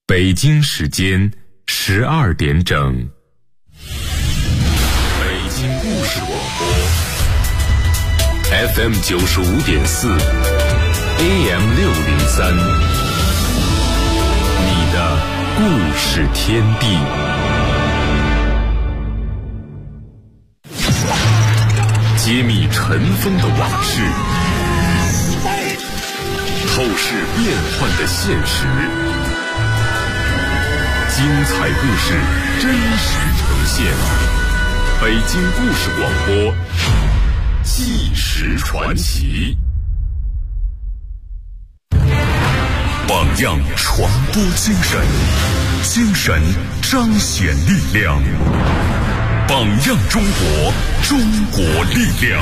北京时间12点整。北京故事广播 FM 95.4 AM 603，你的故事天地。揭秘尘封的往事，透视变幻的现实，精彩故事真实呈现。北京故事广播，纪实传奇。榜样传播精神，精神彰显力量。榜样中国，中国力量。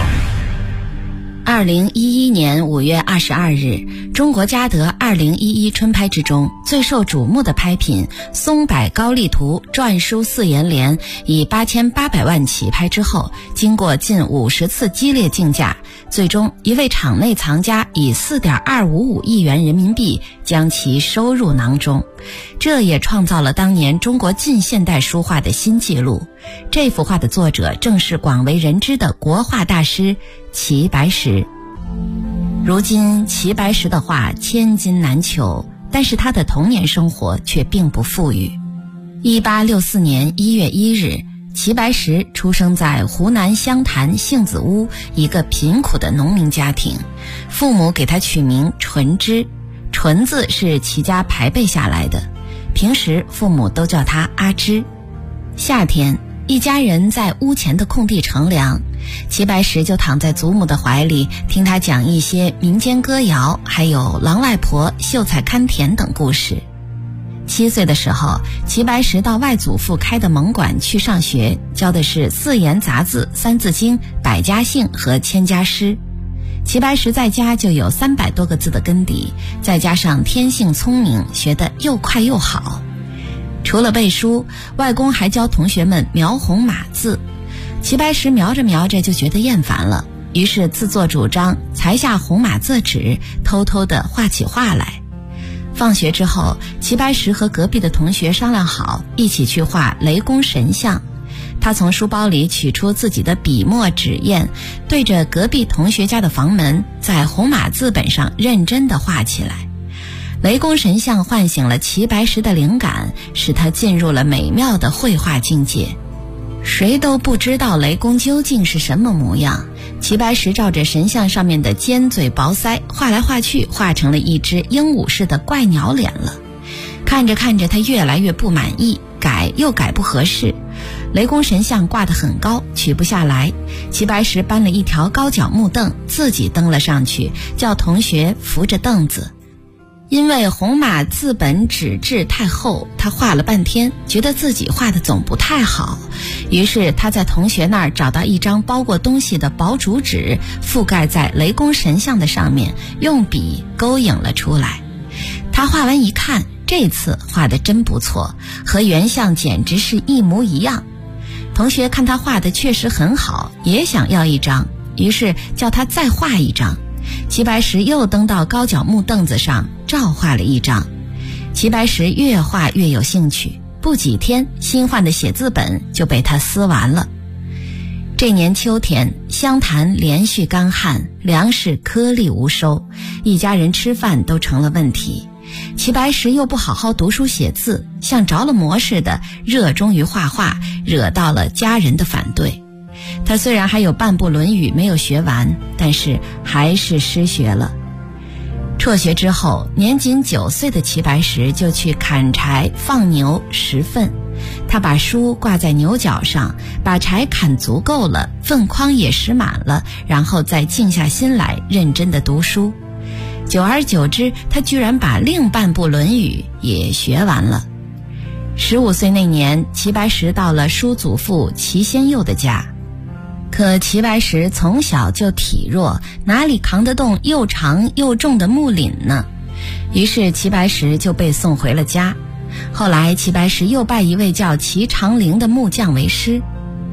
2011年5月22日，中国嘉德2011春拍之中最受瞩目的拍品松柏高丽图篆书4言联以8800万起拍之后，经过近50次激烈竞价，最终一位场内藏家以4.255亿元人民币将其收入囊中，这也创造了当年中国近现代书画的新纪录。这幅画的作者正是广为人知的国画大师齐白石。如今齐白石的画千金难求，但是他的童年生活却并不富裕。1864年1月1日，齐白石出生在湖南湘潭杏子坞一个贫苦的农民家庭，父母给他取名纯之，纯字是齐家排辈下来的，平时父母都叫他阿芝。夏天，一家人在屋前的空地乘凉，齐白石就躺在祖母的怀里，听他讲一些民间歌谣，还有狼外婆秀才看田等故事。7岁的时候，齐白石到外祖父开的蒙馆去上学，教的是4言杂字、三字经、百家姓和千家诗。齐白石在家就有300多个字的根底，再加上天性聪明，学得又快又好。除了背书，外公还教同学们描红码字。齐白石描着描着就觉得厌烦了，于是自作主张裁下红码字纸，偷偷地画起画来。放学之后，齐白石和隔壁的同学商量好，一起去画雷公神像。他从书包里取出自己的笔墨纸砚，对着隔壁同学家的房门，在红码字本上认真地画起来。雷公神像唤醒了齐白石的灵感，使他进入了美妙的绘画境界。谁都不知道雷公究竟是什么模样，齐白石照着神像上面的尖嘴薄腮画来画去，画成了一只鹦鹉似的怪鸟脸了。看着看着，他越来越不满意，改又改不合适。雷公神像挂得很高，取不下来。齐白石搬了一条高脚木凳，自己登了上去，叫同学扶着凳子。因为红码字本纸质太厚，他画了半天，觉得自己画的总不太好，于是他在同学那儿找到一张包过东西的薄竹纸，覆盖在雷公神像的上面，用笔勾影了出来。他画完一看，这次画得真不错，和原像简直是一模一样。同学看他画的确实很好，也想要一张，于是叫他再画一张。齐白石又登到高脚木凳子上，照画了一张。齐白石越画越有兴趣，不几天，新换的写字本就被他撕完了。这年秋天，湘潭连续干旱，粮食颗粒无收，一家人吃饭都成了问题。齐白石又不好好读书写字，像着了魔似的热衷于画画，惹到了家人的反对。他虽然还有半部《论语》没有学完，但是还是失学了。辍学之后，年仅9岁的齐白石就去砍柴、放牛、拾粪。他把书挂在牛角上，把柴砍足够了，粪筐也拾满了，然后再静下心来认真地读书。久而久之，他居然把另半部《论语》也学完了。15岁那年，齐白石到了叔祖父齐先佑的家。可齐白石从小就体弱，哪里扛得动又长又重的木檩呢？于是齐白石就被送回了家。后来齐白石又拜一位叫齐长龄的木匠为师。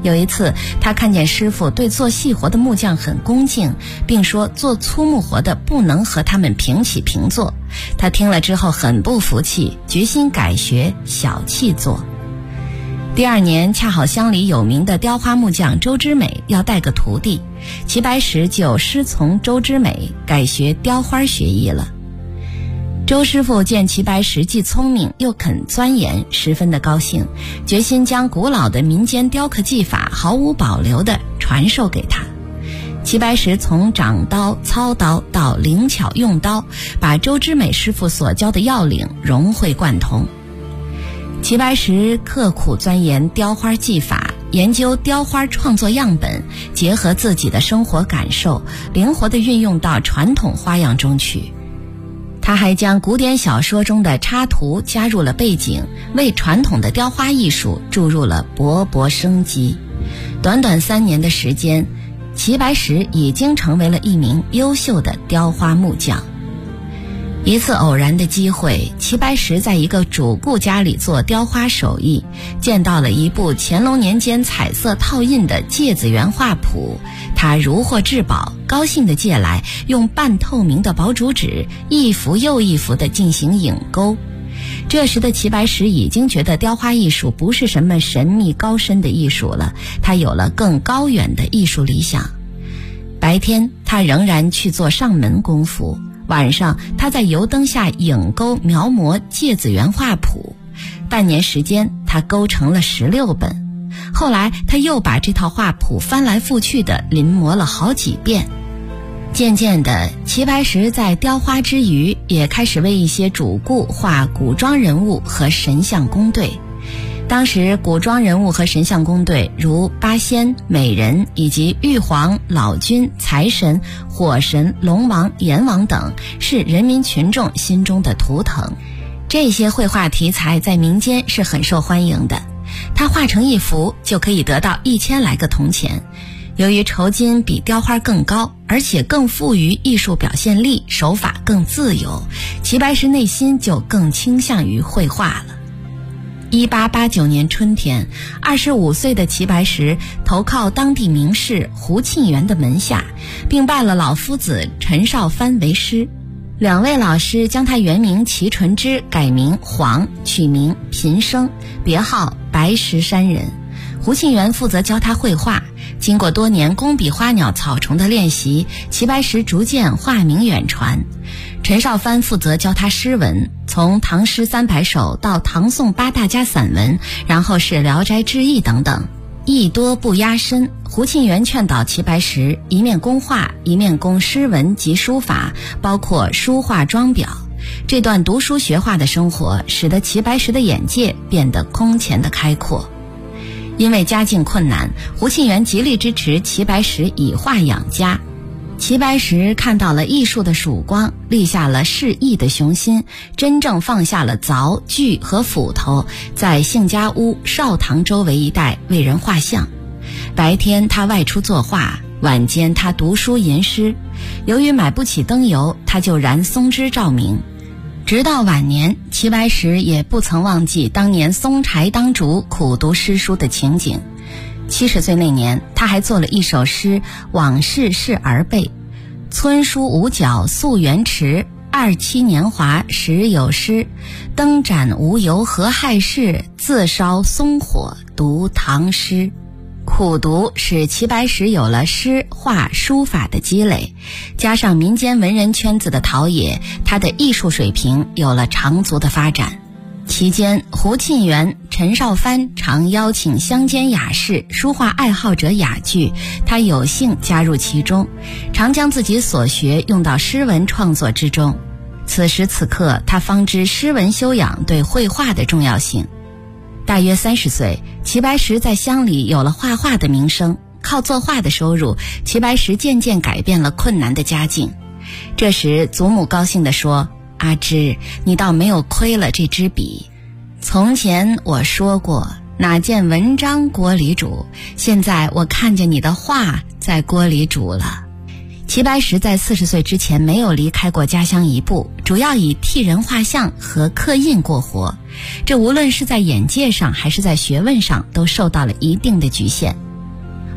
有一次，他看见师傅对做细活的木匠很恭敬，并说做粗木活的不能和他们平起平坐。他听了之后很不服气，决心改学小器做。第二年，恰好乡里有名的雕花木匠周之美要带个徒弟，齐白石就师从周之美，改学雕花学艺了。周师傅见齐白石既聪明又肯钻研，十分的高兴，决心将古老的民间雕刻技法毫无保留地传授给他。齐白石从掌刀、操刀到灵巧用刀，把周之美师傅所教的要领融会贯通。齐白石刻苦钻研雕花技法，研究雕花创作样本，结合自己的生活感受，灵活地运用到传统花样中去。他还将古典小说中的插图加入了背景，为传统的雕花艺术注入了勃勃生机。短短3年的时间，齐白石已经成为了一名优秀的雕花木匠。一次偶然的机会，齐白石在一个主顾家里做雕花手艺，见到了一部乾隆年间彩色套印的芥子园画谱，他如获至宝，高兴地借来，用半透明的薄竹纸一幅又一幅地进行影勾。这时的齐白石已经觉得雕花艺术不是什么神秘高深的艺术了，他有了更高远的艺术理想。白天他仍然去做上门功夫，晚上他在油灯下影勾描摹芥子园画谱，半年时间他勾成了16本。后来他又把这套画谱翻来覆去的临摹了好几遍。渐渐的，齐白石在雕花之余，也开始为一些主顾画古装人物和神像宫队。当时古装人物和神像宫队如八仙、美人以及玉皇、老君、财神、火神、龙王、阎王等，是人民群众心中的图腾。这些绘画题材在民间是很受欢迎的，它画成一幅就可以得到1000来个铜钱。由于酬金比雕花更高，而且更富于艺术表现力，手法更自由，齐白石内心就更倾向于绘画了。1889年春天，25岁的齐白石投靠当地名士胡沁园的门下，并拜了老夫子陈少藩为师。2位老师将他原名齐纯之改名黄，取名平生，别号白石山人。胡沁园负责教他绘画，经过多年工笔花鸟草虫的练习，齐白石逐渐画名远传。陈少藩负责教他诗文，从唐诗300首到唐宋8大家散文，然后是聊斋志异等等，艺多不压身。胡沁园劝导齐白石一面攻画，一面攻诗文及书法，包括书画装裱。这段读书学画的生活使得齐白石的眼界变得空前的开阔。因为家境困难，胡沁园极力支持齐白石以画养家。齐白石看到了艺术的曙光，立下了仕艺的雄心，真正放下了凿、锯和斧头，在杏家坞、少堂周围一带为人画像。白天他外出作画，晚间他读书吟诗。由于买不起灯油，他就燃松枝照明。直到晚年，齐白石也不曾忘记当年松柴当烛苦读诗书的情景。70岁那年，他还做了一首诗，往事是儿辈，村书五角溯源池，27年华时有诗，灯盏无油何害事，自烧松火读唐诗。苦读使齐白石有了诗画书法的积累，加上民间文人圈子的陶冶，他的艺术水平有了长足的发展。期间，胡沁园、陈少藩常邀请乡间雅士、书画爱好者雅聚，他有幸加入其中，常将自己所学用到诗文创作之中。此时此刻，他方知诗文修养对绘画的重要性。大约30岁，齐白石在乡里有了画画的名声，靠作画的收入，齐白石渐渐改变了困难的家境。这时祖母高兴地说：“阿芝，你倒没有亏了这支笔。从前我说过，哪见文章锅里煮，现在我看见你的画在锅里煮了。”齐白石在40岁之前没有离开过家乡一步，主要以替人画像和刻印过活，这无论是在眼界上还是在学问上都受到了一定的局限。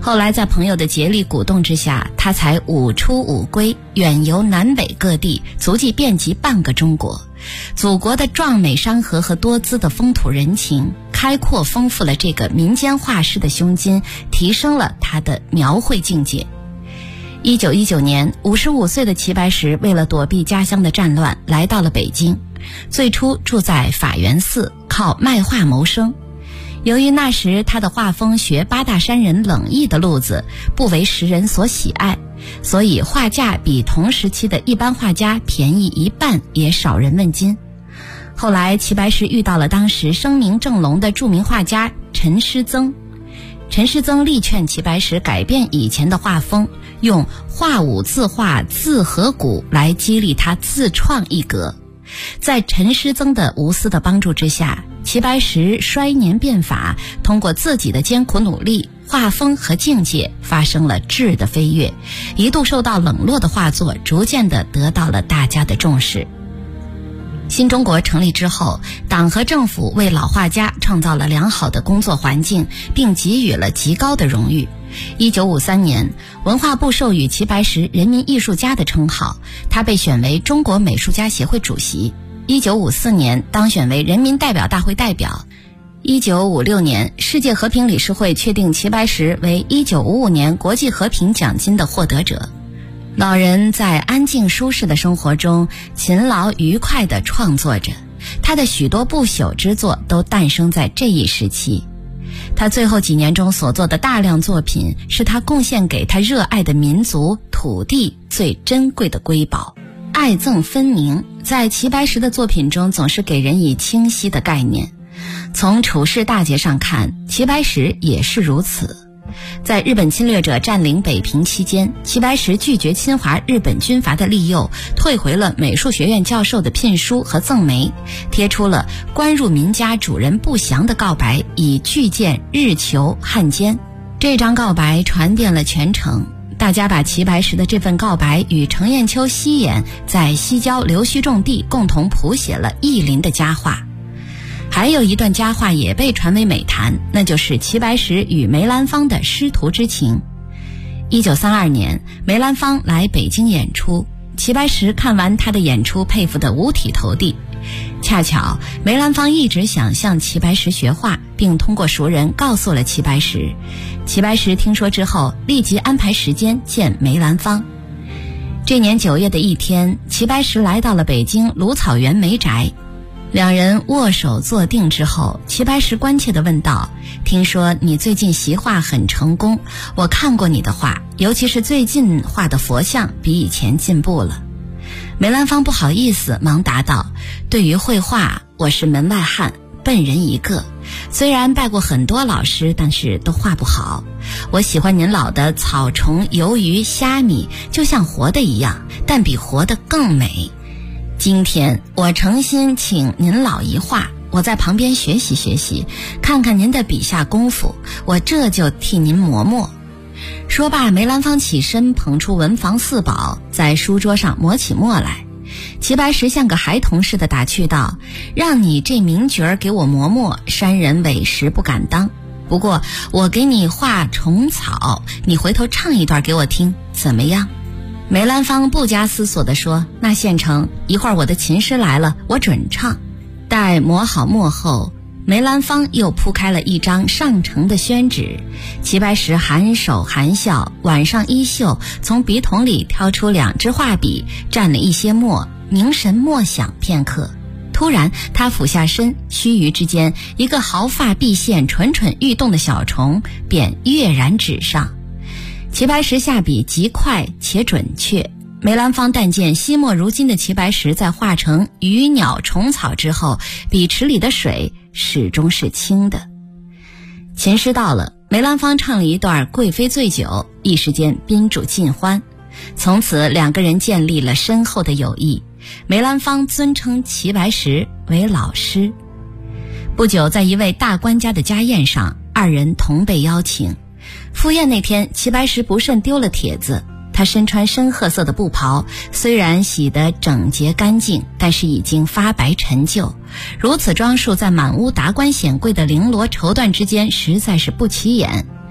后来在朋友的竭力鼓动之下，他才五出五归，远游南北各地，足迹遍及半个中国。祖国的壮美山河和多姿的风土人情，开阔丰富了这个民间画师的胸襟，提升了他的描绘境界。1919年，55岁的齐白石为了躲避家乡的战乱，来到了北京。最初住在法源寺，靠卖画谋生。由于那时他的画风学八大山人冷意的路子，不为时人所喜爱，所以画价比同时期的一般画家便宜一半，也少人问津。后来齐白石遇到了当时声名正隆的著名画家陈师曾。陈师曾力劝齐白石改变以前的画风，用画舞字画字和骨来激励他自创一格。在陈师曾的无私的帮助之下，齐白石衰年变法，通过自己的艰苦努力，画风和境界发生了质的飞跃，一度受到冷落的画作逐渐地得到了大家的重视。新中国成立之后，党和政府为老画家创造了良好的工作环境，并给予了极高的荣誉。1953年，文化部授予齐白石人民艺术家的称号，他被选为中国美术家协会主席。1954年当选为人民代表大会代表。1956年，世界和平理事会确定齐白石为1955年国际和平奖金的获得者。老人在安静舒适的生活中勤劳愉快地创作着，他的许多不朽之作都诞生在这一时期。他最后几年中所做的大量作品，是他贡献给他热爱的民族土地最珍贵的瑰宝。爱憎分明，在齐白石的作品中总是给人以清晰的概念。从处世大节上看，齐白石也是如此。在日本侵略者占领北平期间，齐白石拒绝侵华日本军阀的利诱，退回了美术学院教授的聘书和赠媒，贴出了官入民家主人不详的告白，以拒见日求汉奸。这张告白传遍了全城，大家把齐白石的这份告白与程砚秋西演在西郊留须种地共同谱写了意林的佳话。还有一段佳话也被传为美谈，那就是齐白石与梅兰芳的师徒之情。1932年，梅兰芳来北京演出，齐白石看完他的演出，佩服得五体投地。恰巧梅兰芳一直想向齐白石学画，并通过熟人告诉了齐白石。齐白石听说之后，立即安排时间见梅兰芳。这年9月的一天，齐白石来到了北京芦草园梅宅。两人握手坐定之后，齐白石关切地问道：听说你最近习画很成功，我看过你的画，尤其是最近画的佛像比以前进步了。梅兰芳不好意思，忙答道：对于绘画，我是门外汉，笨人一个，虽然拜过很多老师，但是都画不好。我喜欢您老的草虫鱿鱼虾米，就像活的一样，但比活的更美。今天我诚心请您老一画，我在旁边学习学习，看看您的笔下功夫，我这就替您磨墨。说罢，梅兰芳起身捧出文房四宝，在书桌上磨起墨来。齐白石像个孩童似的打趣道：让你这名角儿给我磨墨，山人委实不敢当。不过我给你画虫草，你回头唱一段给我听，怎么样？梅兰芳不加思索地说：那现成，一会儿我的琴师来了，我准唱。待磨好墨后，梅兰芳又铺开了一张上乘的宣纸。齐白石含手含笑，挽上衣袖，从笔筒里挑出2支画笔，蘸了一些墨，凝神默想片刻。突然他俯下身，须臾之间，一个毫发毕现蠢蠢欲动的小虫便跃然纸上。齐白石下笔极快且准确，梅兰芳但见惜墨如金的齐白石在画成鱼鸟虫草之后，笔池里的水始终是清的。琴师到了，梅兰芳唱了一段《贵妃醉酒》，一时间宾主尽欢。从此2个人建立了深厚的友谊，梅兰芳尊称齐白石为老师。不久，在一位大官家的家宴上，2人同被邀请。赴宴那天，齐白石不慎丢了帖子。他身穿深褐色的布袍，虽然洗得整洁干净，但是已经发白陈旧。如此装束在满屋达官显贵的绫罗绸缎之间，实在是不起眼。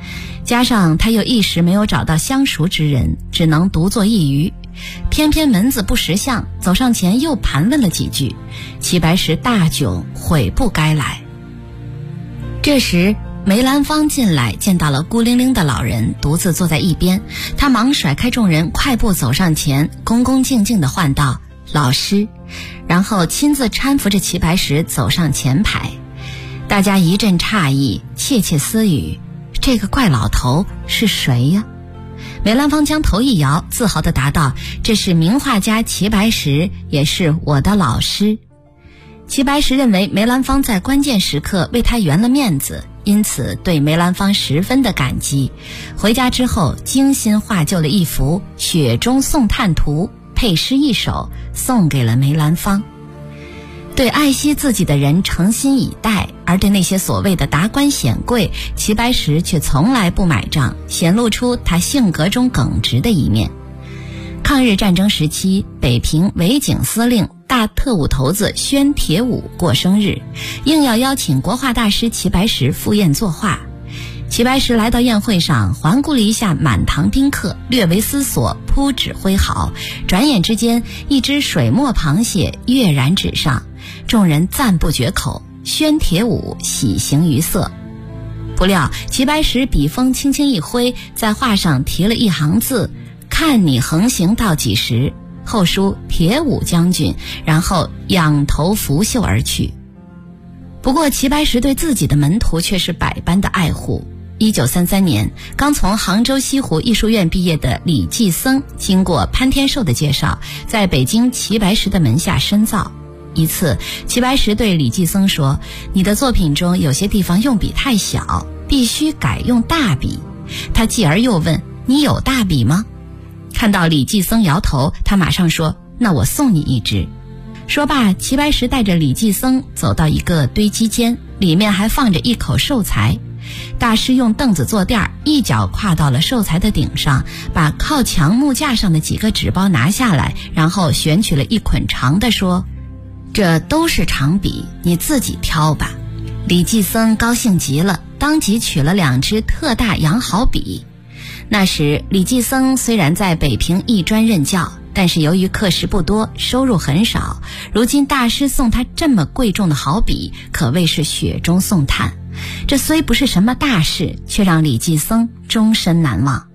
加上他又一时没有找到相熟之人，只能独坐一隅。偏偏门子不识相，走上前又盘问了几句，齐白石大窘，悔不该来。这时梅兰芳进来，见到了孤零零的老人独自坐在一边，他忙甩开众人，快步走上前，恭恭敬敬地唤道：“老师。”然后亲自搀扶着齐白石走上前排。大家一阵诧异，窃窃私语：这个怪老头是谁呀？梅兰芳将头一摇，自豪地答道：“这是名画家齐白石，也是我的老师。”齐白石认为梅兰芳在关键时刻为他圆了面子，因此对梅兰芳十分的感激。回家之后，精心画就了一幅《雪中送炭图》，配诗一首，送给了梅兰芳。对爱惜自己的人诚心以待，而对那些所谓的达官显贵，齐白石却从来不买账，显露出他性格中耿直的一面。抗日战争时期，北平伪警司令大特务头子宣铁武过生日，硬要邀请国画大师齐白石赴宴作画。齐白石来到宴会上，环顾了一下满堂宾客，略为思索，铺纸挥毫，转眼之间，一只水墨螃蟹跃然纸上，众人赞不绝口，宣铁武喜形于色。不料齐白石笔锋轻轻一挥，在画上题了一行字：“看你横行到几时”，后书铁武将军，然后仰头拂袖而去。不过齐白石对自己的门徒却是百般的爱护。1933年，刚从杭州西湖艺术院毕业的李济僧，经过潘天寿的介绍，在北京齐白石的门下深造。一次，齐白石对李济僧说：“你的作品中有些地方用笔太小，必须改用大笔。”他继而又问：“你有大笔吗？”看到李济僧摇头，他马上说：“那我送你一支。”说罢，齐白石带着李济僧走到一个堆积间，里面还放着一口寿材。大师用凳子坐垫，一脚跨到了寿材的顶上，把靠墙木架上的几个纸包拿下来，然后选取了一捆长的，说：“这都是长笔，你自己挑吧。”李济僧高兴极了，当即取了2支特大羊毫笔。那时李济僧虽然在北平艺专任教，但是由于课时不多，收入很少。如今大师送他这么贵重的毫笔，可谓是雪中送炭。这虽不是什么大事，却让李济僧终身难忘。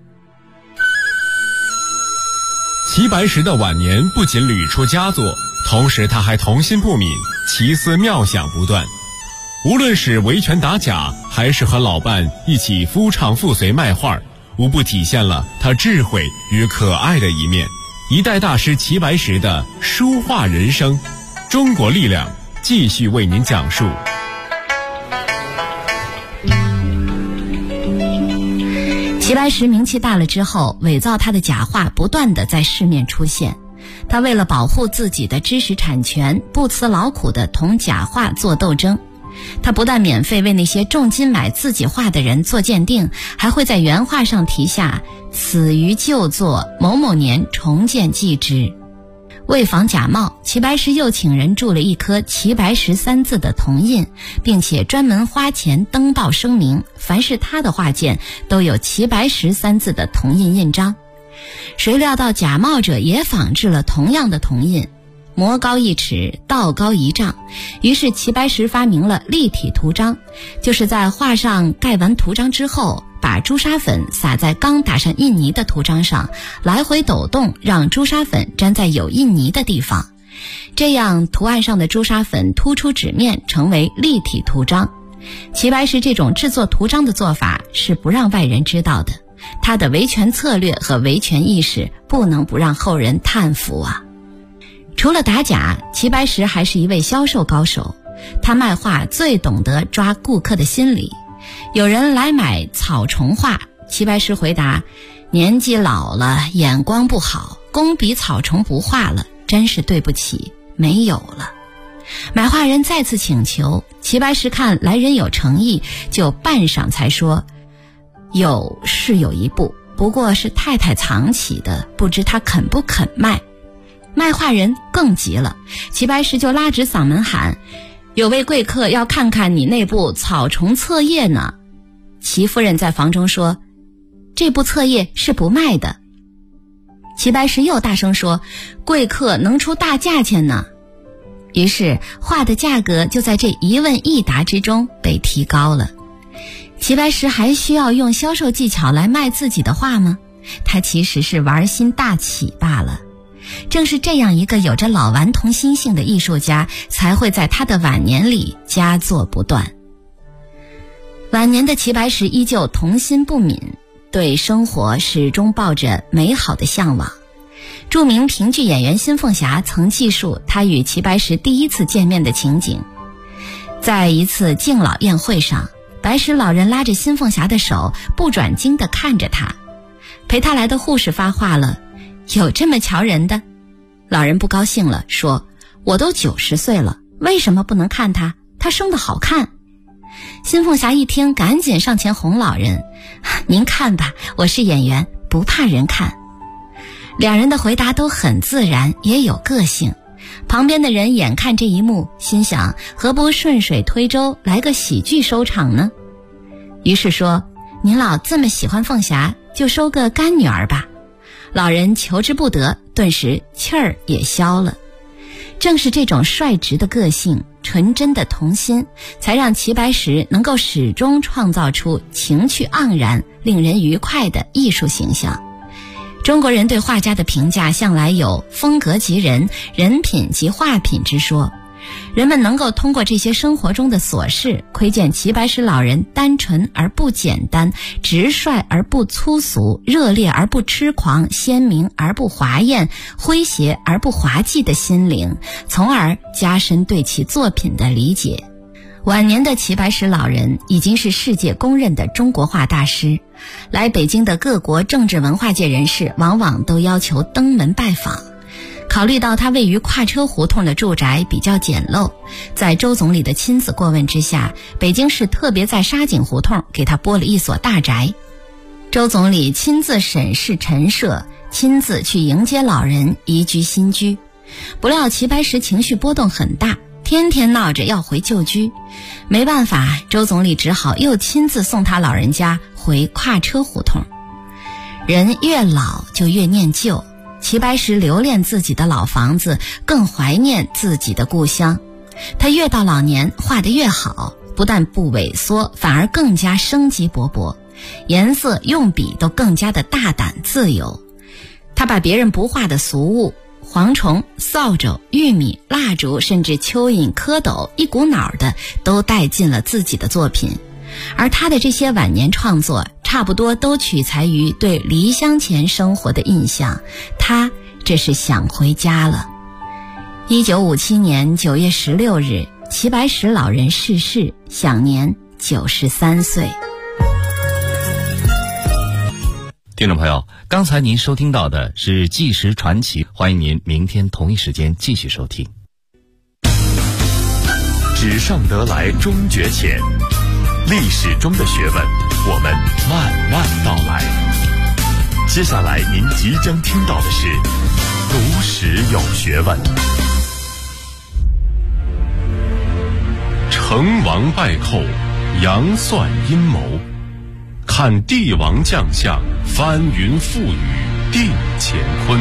齐白石的晚年不仅屡出佳作，同时他还童心不泯，奇思妙想不断。无论是维权打假，还是和老伴一起夫唱妇随卖画，无不体现了他智慧与可爱的一面。一代大师齐白石的书画人生，中国力量继续为您讲述。 齐白石名气大了之后，伪造他的假画不断地在市面出现。他为了保护自己的知识产权，不辞劳苦地同假画做斗争。他不但免费为那些重金买自己画的人做鉴定，还会在原画上题下“此于旧作，某某年重建记之”。为防假冒，齐白石又请人铸了一颗齐白石3字的铜印，并且专门花钱登报声明，凡是他的画件都有齐白石3字的铜印印章。谁料到假冒者也仿制了同样的铜印，魔高1尺，道高1丈。于是齐白石发明了立体图章，就是在画上盖完图章之后，把朱砂粉撒在刚打上印泥的图章上，来回抖动，让朱砂粉粘在有印泥的地方，这样图案上的朱砂粉突出纸面，成为立体图章。齐白石这种制作图章的做法是不让外人知道的，他的维权策略和维权意识不能不让后人叹服啊。除了打假，齐白石还是一位销售高手。他卖画最懂得抓顾客的心理。有人来买草虫画，齐白石回答：“年纪老了，眼光不好，工笔草虫不画了，真是对不起，没有了。”买画人再次请求，齐白石看来人有诚意，就半晌才说：“有是有一部，不过是太太藏起的，不知他肯不肯卖。”卖画人更急了，齐白石就拉直嗓门喊：“有位贵客要看看你那部草虫册页呢。”齐夫人在房中说：“ 这部册页是不卖的。齐白石又大声说，贵客能出大价钱呢。于是画的价格就在这一问一答之中被提高了。齐白石还需要用销售技巧来卖自己的画吗？他其实是玩心大起罢了。正是这样一个有着老顽童心性的艺术家，才会在他的晚年里佳作不断。晚年的齐白石依旧童心不泯，对生活始终抱着美好的向往。著名评剧演员辛凤霞曾记述他与齐白石第一次见面的情景。在一次敬老宴会上，白石老人拉着辛凤霞的手，不转睛地看着他。陪他来的护士发话了，有这么瞧人的？老人不高兴了，说，我都90岁了，为什么不能看他？他生得好看。辛凤霞一听，赶紧上前哄老人，您看吧，我是演员，不怕人看。两人的回答都很自然，也有个性。旁边的人眼看这一幕，心想，何不顺水推舟，来个喜剧收场呢？于是说，您老这么喜欢凤霞，就收个干女儿吧。老人求之不得，顿时气儿也消了。正是这种率直的个性，纯真的童心，才让齐白石能够始终创造出情趣盎然、令人愉快的艺术形象。中国人对画家的评价向来有风格即人，人品即画品之说。人们能够通过这些生活中的琐事，窥见齐白石老人单纯而不简单，直率而不粗俗，热烈而不痴狂，鲜明而不华艳，诙谐而不滑稽的心灵，从而加深对其作品的理解。晚年的齐白石老人已经是世界公认的中国画大师，来北京的各国政治文化界人士往往都要求登门拜访。考虑到他位于跨车胡同的住宅比较简陋，在周总理的亲自过问之下，北京市特别在沙井胡同给他拨了一所大宅。周总理亲自审视陈设，亲自去迎接老人移居新居。不料齐白石情绪波动很大，天天闹着要回旧居。没办法，周总理只好又亲自送他老人家回跨车胡同。人越老就越念旧，齐白石留恋自己的老房子，更怀念自己的故乡。他越到老年画得越好，不但不萎缩，反而更加生机勃勃，颜色用笔都更加的大胆自由。他把别人不画的俗物，蝗虫、扫帚、玉米、蜡烛，甚至蚯蚓、蝌蚪，一股脑的都带进了自己的作品。而他的这些晚年创作差不多都取材于对离乡前生活的印象，他这是想回家了。1957年9月16日，齐白石老人逝世，享年93岁。 听众朋友，刚才您收听到的是《纪实传奇》，欢迎您明天同一时间继续收听。 纸上得来终觉浅，历史中的学问，我们慢慢道来。接下来您即将听到的是读史有学问。 成王败寇，杨算阴谋，看帝王将相，翻云覆雨定乾坤。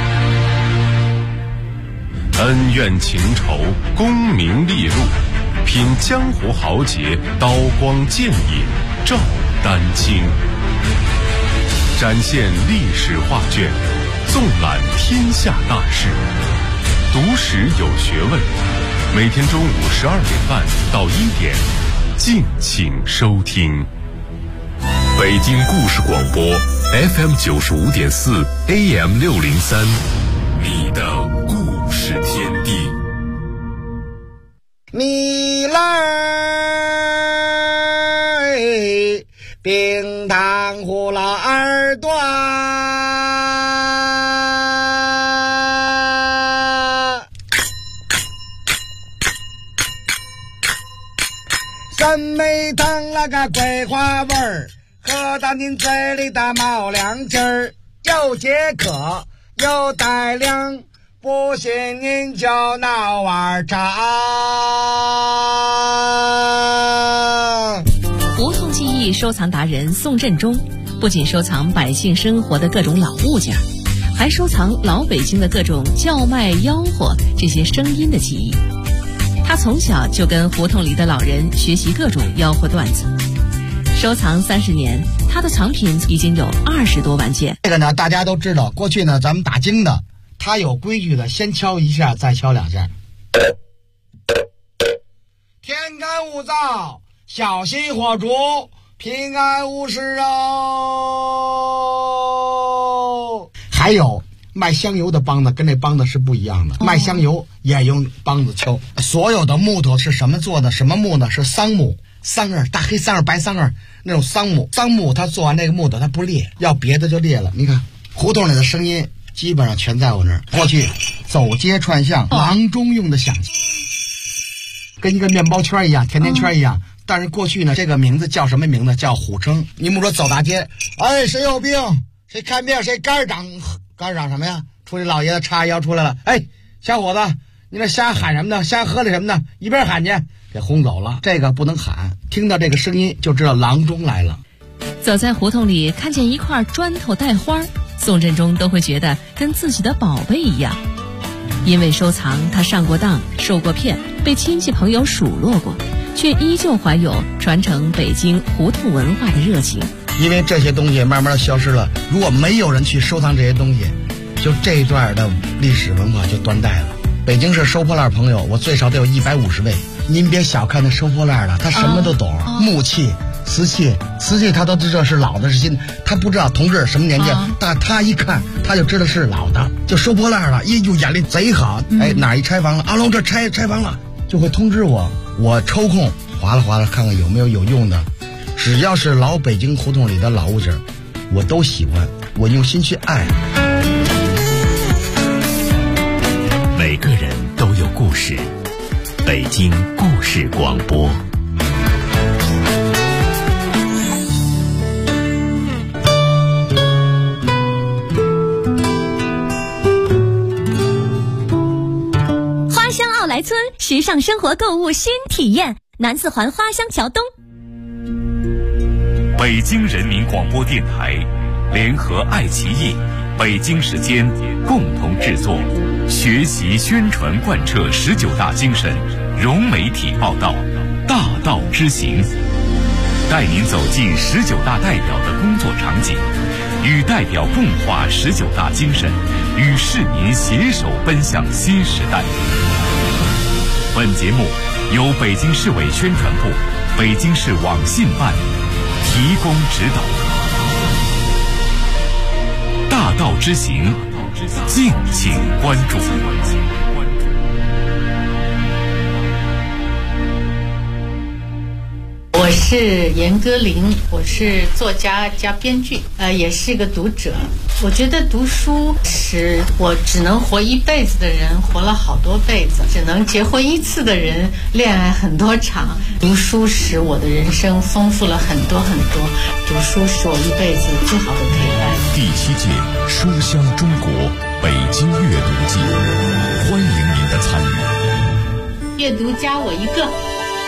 恩怨情仇，功名利禄，品江湖豪杰，刀光剑影照丹青。展现历史画卷，纵览天下大事，读史有学问。每天中午12点半到1点，敬请收听。 北京故事广播 FM 95.4 AM 603，你的故事天地。 你来冰糖葫芦耳朵，酸梅汤那个桂花味儿，喝到您嘴里的冒凉劲儿，又解渴又带凉，不信您就闹碗茶。 胡同记忆收藏达人宋振中，不不仅收藏百姓生活的各种老物件，还收藏老北京的各种叫卖吆喝这些声音的记忆。他从小就跟胡同里的老人学习各种吆喝段子。收藏30年，他的藏品已经有20多万件。 这个呢，大家都知道，过去呢咱们打更的，他有规矩的，先敲一下，再敲2下。天干物燥，小心火烛，平安无事哦。还有卖香油的梆子跟这梆子是不一样的，卖香油也用梆子敲。所有的木头是什么做的？什么木呢？是桑木，桑叶，大黑桑叶、白桑叶那种桑木。桑木它做完这个木头它不裂，要别的就裂了。你看胡同里的声音基本上全在我那儿。过去走街串巷，郎中用的响器，跟一个面包圈一样，甜甜圈一样。但是过去呢，这个名字叫什么名字？叫虎称。你们说走大街，哎，谁有病？谁看病？谁肝长什么呀？出去老爷子叉腰出来了，哎，小伙子，你那瞎喊什么呢？瞎喝的什么呢？一边喊去，给轰走了。这个不能喊，听到这个声音就知道郎中来了。 走在胡同里，看见一块砖头带花，宋振中都会觉得跟自己的宝贝一样。因为收藏，他上过当，受过骗，被亲戚朋友数落过，却依旧怀有传承北京胡同文化的热情。 因为这些东西慢慢消失了，如果没有人去收藏这些东西，就这一段的历史文化就断代了。北京市收破烂朋友，我最少得有150位。您别小看那收破烂的，他什么都懂，木器、瓷器他都知道是老的是新的，他不知道同志什么年纪，但他一看他就知道是老的，就收破烂了，就眼力贼好。哎，哪一拆房了？阿龙这拆房了，就会通知我，我抽空划拉看看有没有用的。只要是老北京胡同里的老物件，我都喜欢，我用心去爱。 每个人都有故事，北京故事广播。 花乡奥莱村时尚生活购物新体验，南四环花乡桥东。 北京人民广播电台联合爱奇艺、北京时间共同制作，学习宣传贯彻19大精神，融媒体报道，大道之行，带您走进19大代表的工作场景，与代表共话19大精神，与市民携手奔向新时代。本节目由北京市委宣传部、北京市网信办提供指导。大道之行，敬请关注。 我是严歌苓，我是作家加编剧，也是个读者。我觉得读书使我只能活一辈子的人活了好多辈子，只能结婚一次的人恋爱很多场。读书使我的人生丰富了很多很多，读书是我一辈子最好的陪伴。 第7届书香中国北京阅读季，欢迎您的参与。 阅读加我一个。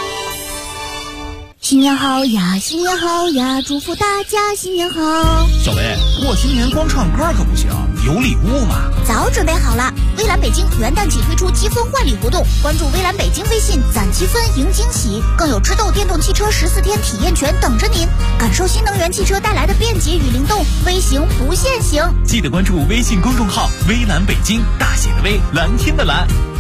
新年好呀，新年好呀，祝福大家新年好。 小薇，过新年光唱歌可不行，有礼物吗？ 早准备好了，微蓝北京元旦起推出积分换礼活动，关注微蓝北京微信攒积分赢惊喜，更有吃豆电动汽车14天体验权等着您，感受新能源汽车带来的便捷与灵动，微行不限行。 记得关注微信公众号微蓝北京，大写的微，蓝天的蓝。